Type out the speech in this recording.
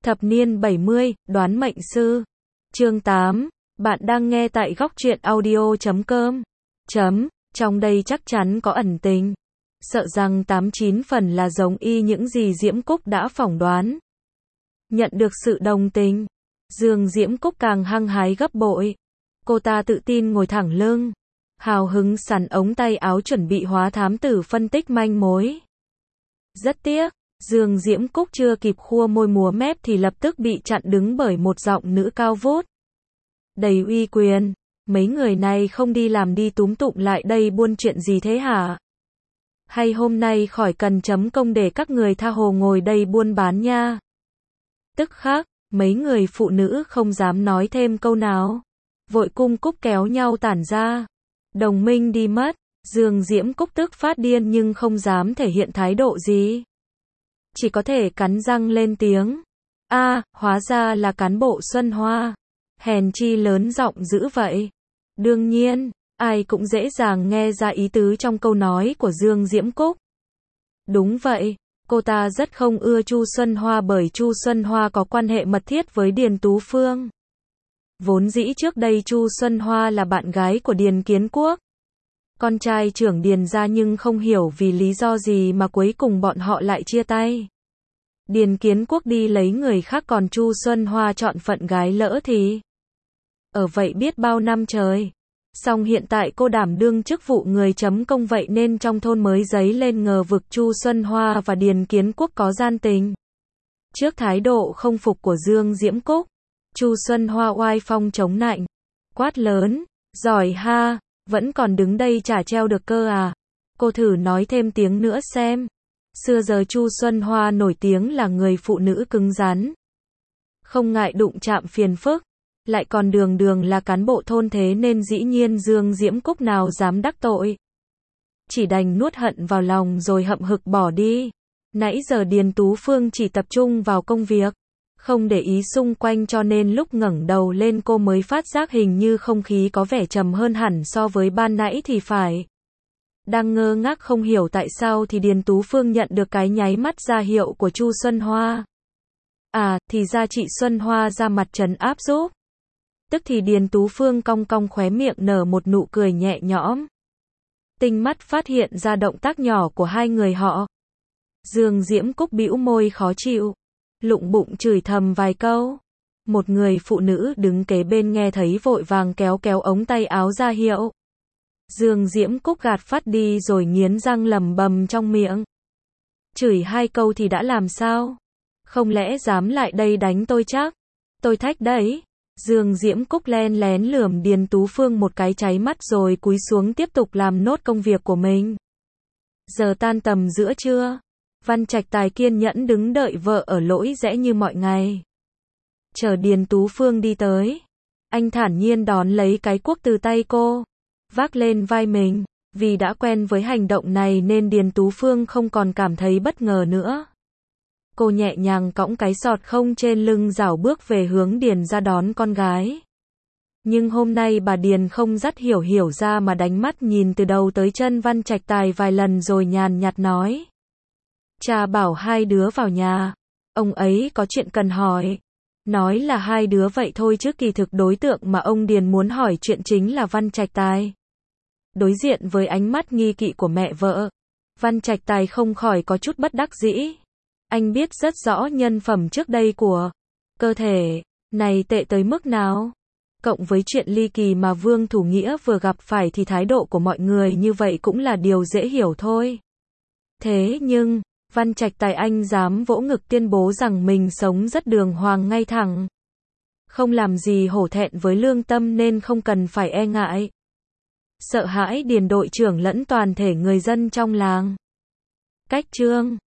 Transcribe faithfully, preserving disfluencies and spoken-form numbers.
Thập niên bảy mươi, đoán mệnh sư. Chương tám. Bạn đang nghe tại góc truyện audio chấm com. Chấm, trong đây chắc chắn có ẩn tình. Sợ rằng tám chín phần là giống y những gì Diễm Cúc đã phỏng đoán. Nhận được sự đồng tình, Dương Diễm Cúc càng hăng hái gấp bội. Cô ta tự tin ngồi thẳng lưng, hào hứng sắn ống tay áo chuẩn bị hóa thám tử phân tích manh mối. Rất tiếc, Dương Diễm Cúc chưa kịp khua môi múa mép thì lập tức bị chặn đứng bởi một giọng nữ cao vút. Đầy uy quyền, mấy người này không đi làm đi túm tụm lại đây buôn chuyện gì thế hả? Hay hôm nay khỏi cần chấm công để các người tha hồ ngồi đây buôn bán nha? Tức khắc, mấy người phụ nữ không dám nói thêm câu nào, vội cung cúc kéo nhau tản ra. Đồng minh đi mất, Dương Diễm Cúc tức phát điên nhưng không dám thể hiện thái độ gì. Chỉ có thể cắn răng lên tiếng. A, à, hóa ra là cán bộ Xuân Hoa. Hèn chi lớn giọng dữ vậy. Đương nhiên, ai cũng dễ dàng nghe ra ý tứ trong câu nói của Dương Diễm Cúc. Đúng vậy, cô ta rất không ưa Chu Xuân Hoa bởi Chu Xuân Hoa có quan hệ mật thiết với Điền Tú Phương. Vốn dĩ trước đây Chu Xuân Hoa là bạn gái của Điền Kiến Quốc, con trai trưởng Điền gia, nhưng không hiểu vì lý do gì mà cuối cùng bọn họ lại chia tay. Điền Kiến Quốc đi lấy người khác còn Chu Xuân Hoa chọn phận gái lỡ thì ở vậy biết bao năm trời. Song hiện tại cô đảm đương chức vụ người chấm công vậy nên trong thôn mới dấy lên ngờ vực Chu Xuân Hoa và Điền Kiến Quốc có gian tình. Trước thái độ không phục của Dương Diễm Cúc, Chu Xuân Hoa oai phong chống nạnh, quát lớn, giỏi ha, vẫn còn đứng đây chả treo được cơ à? Cô thử nói thêm tiếng nữa xem. Xưa giờ Chu Xuân Hoa nổi tiếng là người phụ nữ cứng rắn, không ngại đụng chạm phiền phức, lại còn đường đường là cán bộ thôn, thế nên dĩ nhiên Dương Diễm Cúc nào dám đắc tội. Chỉ đành nuốt hận vào lòng rồi hậm hực bỏ đi. Nãy giờ Điền Tú Phương chỉ tập trung vào công việc, không để ý xung quanh, cho nên lúc ngẩng đầu lên cô mới phát giác hình như không khí có vẻ trầm hơn hẳn so với ban nãy thì phải. Đang ngơ ngác không hiểu tại sao thì Điền Tú Phương nhận được cái nháy mắt ra hiệu của Chu Xuân Hoa. À, thì ra chị Xuân Hoa ra mặt trấn áp giúp. Tức thì Điền Tú Phương cong cong khóe miệng nở một nụ cười nhẹ nhõm. Tinh mắt phát hiện ra động tác nhỏ của hai người họ. Dương Diễm Cúc bĩu môi khó chịu, lụng bụng chửi thầm vài câu. Một người phụ nữ đứng kế bên nghe thấy vội vàng kéo kéo ống tay áo ra hiệu. Dương Diễm Cúc gạt phát đi rồi nghiến răng lầm bầm trong miệng. Chửi hai câu thì đã làm sao? Không lẽ dám lại đây đánh tôi chắc? Tôi thách đấy. Dương Diễm Cúc len lén lườm Điền Tú Phương một cái cháy mắt rồi cúi xuống tiếp tục làm nốt công việc của mình. Giờ tan tầm giữa trưa, Văn Trạch Tài kiên nhẫn đứng đợi vợ ở lỗi rẽ như mọi ngày. Chờ Điền Tú Phương đi tới, anh thản nhiên đón lấy cái cuốc từ tay cô, vác lên vai mình. Vì đã quen với hành động này nên Điền Tú Phương không còn cảm thấy bất ngờ nữa. Cô nhẹ nhàng cõng cái sọt không trên lưng rảo bước về hướng Điền ra đón con gái. Nhưng hôm nay bà Điền không dắt hiểu hiểu ra mà đánh mắt nhìn từ đầu tới chân Văn Trạch Tài vài lần rồi nhàn nhạt nói. Cha bảo hai đứa vào nhà, ông ấy có chuyện cần hỏi. Nói là hai đứa vậy thôi chứ kỳ thực đối tượng mà ông Điền muốn hỏi chuyện chính là Văn Trạch Tài. Đối diện với ánh mắt nghi kỵ của mẹ vợ, Văn Trạch Tài không khỏi có chút bất đắc dĩ. Anh biết rất rõ nhân phẩm trước đây của cơ thể này tệ tới mức nào. Cộng với chuyện ly kỳ mà Vương Thủ Nghĩa vừa gặp phải thì thái độ của mọi người như vậy cũng là điều dễ hiểu thôi. Thế nhưng, Văn Trạch Tài anh dám vỗ ngực tuyên bố rằng mình sống rất đường hoàng ngay thẳng. Không làm gì hổ thẹn với lương tâm nên không cần phải e ngại. Sợ hãi Điền đội trưởng lẫn toàn thể người dân trong làng. Cách chương